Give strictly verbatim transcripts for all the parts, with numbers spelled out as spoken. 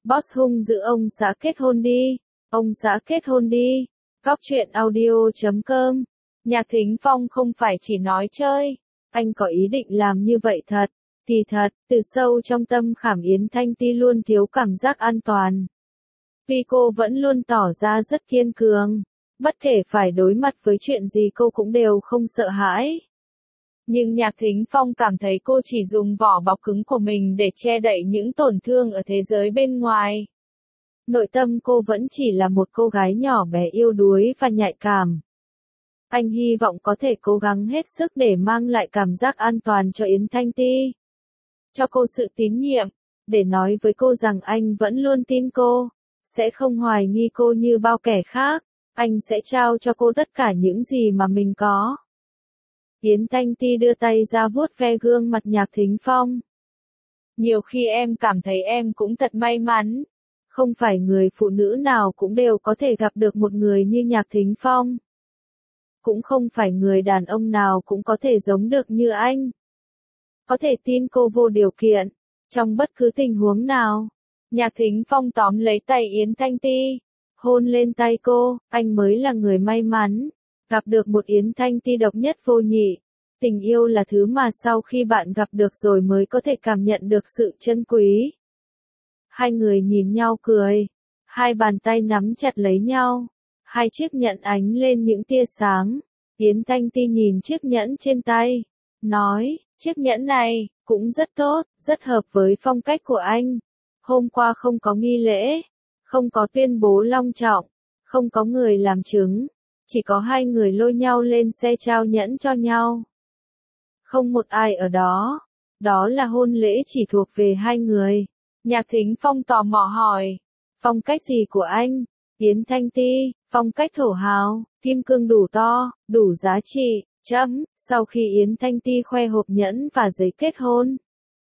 Boss hung dữ ông xã kết hôn đi, ông xã kết hôn đi. Góc truyện audio chấm com. Nhạc Thính Phong không phải chỉ nói chơi, anh có ý định làm như vậy thật. Kỳ thật, từ sâu trong tâm khảm Yến Thanh Ti luôn thiếu cảm giác an toàn. Vì cô vẫn luôn tỏ ra rất kiên cường, bất kể phải đối mặt với chuyện gì cô cũng đều không sợ hãi. Nhưng Nhạc Thính Phong cảm thấy cô chỉ dùng vỏ bọc cứng của mình để che đậy những tổn thương ở thế giới bên ngoài. Nội tâm cô vẫn chỉ là một cô gái nhỏ bé yếu đuối và nhạy cảm. Anh hy vọng có thể cố gắng hết sức để mang lại cảm giác an toàn cho Yến Thanh Ti. Cho cô sự tín nhiệm, để nói với cô rằng anh vẫn luôn tin cô, sẽ không hoài nghi cô như bao kẻ khác, anh sẽ trao cho cô tất cả những gì mà mình có. Yến Thanh Ti đưa tay ra vuốt ve gương mặt Nhạc Thính Phong. Nhiều khi em cảm thấy em cũng thật may mắn. Không phải người phụ nữ nào cũng đều có thể gặp được một người như Nhạc Thính Phong. Cũng không phải người đàn ông nào cũng có thể giống được như anh. Có thể tin cô vô điều kiện, trong bất cứ tình huống nào. Nhạc Thính Phong tóm lấy tay Yến Thanh Ti, hôn lên tay cô, anh mới là người may mắn. Gặp được một Yến Thanh Ti độc nhất vô nhị. Tình yêu là thứ mà sau khi bạn gặp được rồi mới có thể cảm nhận được sự trân quý. Hai người nhìn nhau cười, hai bàn tay nắm chặt lấy nhau, hai chiếc nhẫn ánh lên những tia sáng. Yến Thanh Ti nhìn chiếc nhẫn trên tay, nói, chiếc nhẫn này, cũng rất tốt, rất hợp với phong cách của anh. Hôm qua không có nghi lễ, không có tuyên bố long trọng, không có người làm chứng, chỉ có hai người lôi nhau lên xe trao nhẫn cho nhau. Không một ai ở đó, đó là hôn lễ chỉ thuộc về hai người. Nhạc Thính Phong tò mò hỏi, phong cách gì của anh? Yến Thanh Ti, phong cách thổ hào, kim cương đủ to, đủ giá trị, chấm. Sau khi Yến Thanh Ti khoe hộp nhẫn và giấy kết hôn,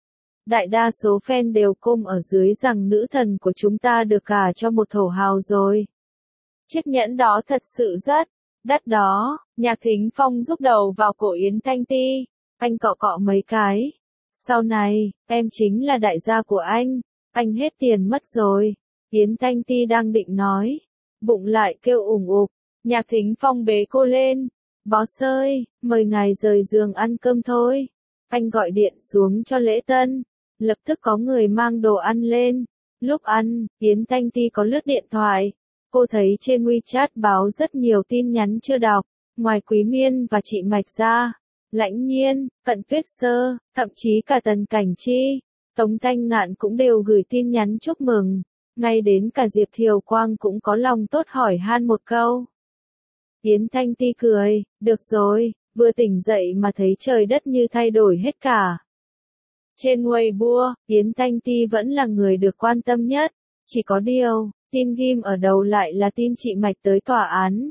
đại đa số fan đều côm ở dưới rằng nữ thần của chúng ta được gả cho một thổ hào rồi. Chiếc nhẫn đó thật sự rất đắt đó. Nhạc Thính Phong giúp đầu vào cổ Yến Thanh Ti, anh cọ cọ mấy cái. Sau này, em chính là đại gia của anh, anh hết tiền mất rồi. Yến Thanh Ti đang định nói, bụng lại kêu ủng ục. Nhạc Thính Phong bế cô lên, boss ơi, mời ngài rời giường ăn cơm thôi. Anh gọi điện xuống cho lễ tân, lập tức có người mang đồ ăn lên. Lúc ăn, Yến Thanh Ti có lướt điện thoại, cô thấy trên WeChat báo rất nhiều tin nhắn chưa đọc, ngoài Quý Miên và chị Mạch ra. Lãnh Nhiên, Cận Tuyết Sơ, thậm chí cả Tần Cảnh Chi, Tống Thanh Ngạn cũng đều gửi tin nhắn chúc mừng, ngay đến cả Diệp Thiều Quang cũng có lòng tốt hỏi han một câu. Yến Thanh Ti cười, được rồi, vừa tỉnh dậy mà thấy trời đất như thay đổi hết cả. Trên Weibo, Yến Thanh Ti vẫn là người được quan tâm nhất, chỉ có điều, tin ghim ở đầu lại là tin chị Mạch tới tòa án.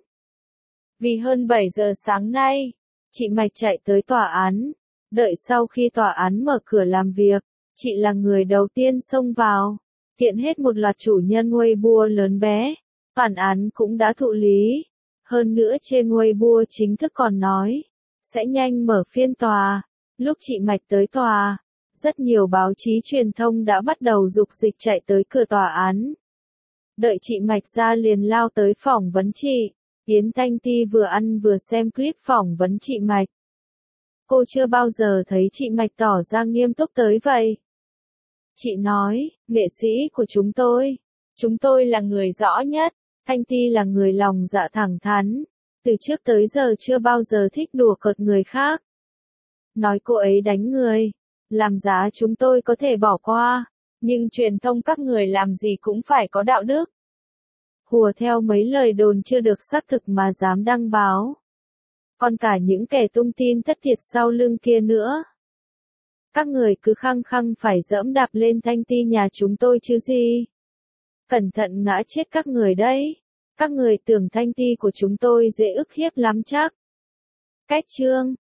Vì hơn bảy giờ sáng nay, chị Mạch chạy tới tòa án, đợi sau khi tòa án mở cửa làm việc, chị là người đầu tiên xông vào, kiện hết một loạt chủ nhân Weibo lớn bé, bản án cũng đã thụ lý, hơn nữa trên Weibo chính thức còn nói, sẽ nhanh mở phiên tòa. Lúc chị Mạch tới tòa, rất nhiều báo chí truyền thông đã bắt đầu rục dịch chạy tới cửa tòa án. Đợi chị Mạch ra liền lao tới phỏng vấn chị. Yến Thanh Ti vừa ăn vừa xem clip phỏng vấn chị Mạch. Cô chưa bao giờ thấy chị Mạch tỏ ra nghiêm túc tới vậy. Chị nói, nghệ sĩ của chúng tôi, chúng tôi là người rõ nhất, Thanh Ti là người lòng dạ thẳng thắn, từ trước tới giờ chưa bao giờ thích đùa cợt người khác. Nói cô ấy đánh người, làm giá chúng tôi có thể bỏ qua, nhưng truyền thông các người làm gì cũng phải có đạo đức. Hùa theo mấy lời đồn chưa được xác thực mà dám đăng báo. Còn cả những kẻ tung tin thất thiệt sau lưng kia nữa. Các người cứ khăng khăng phải dẫm đạp lên Thanh Ti nhà chúng tôi chứ gì. Cẩn thận ngã chết các người đấy. Các người tưởng Thanh Ti của chúng tôi dễ ức hiếp lắm chắc. Cách chương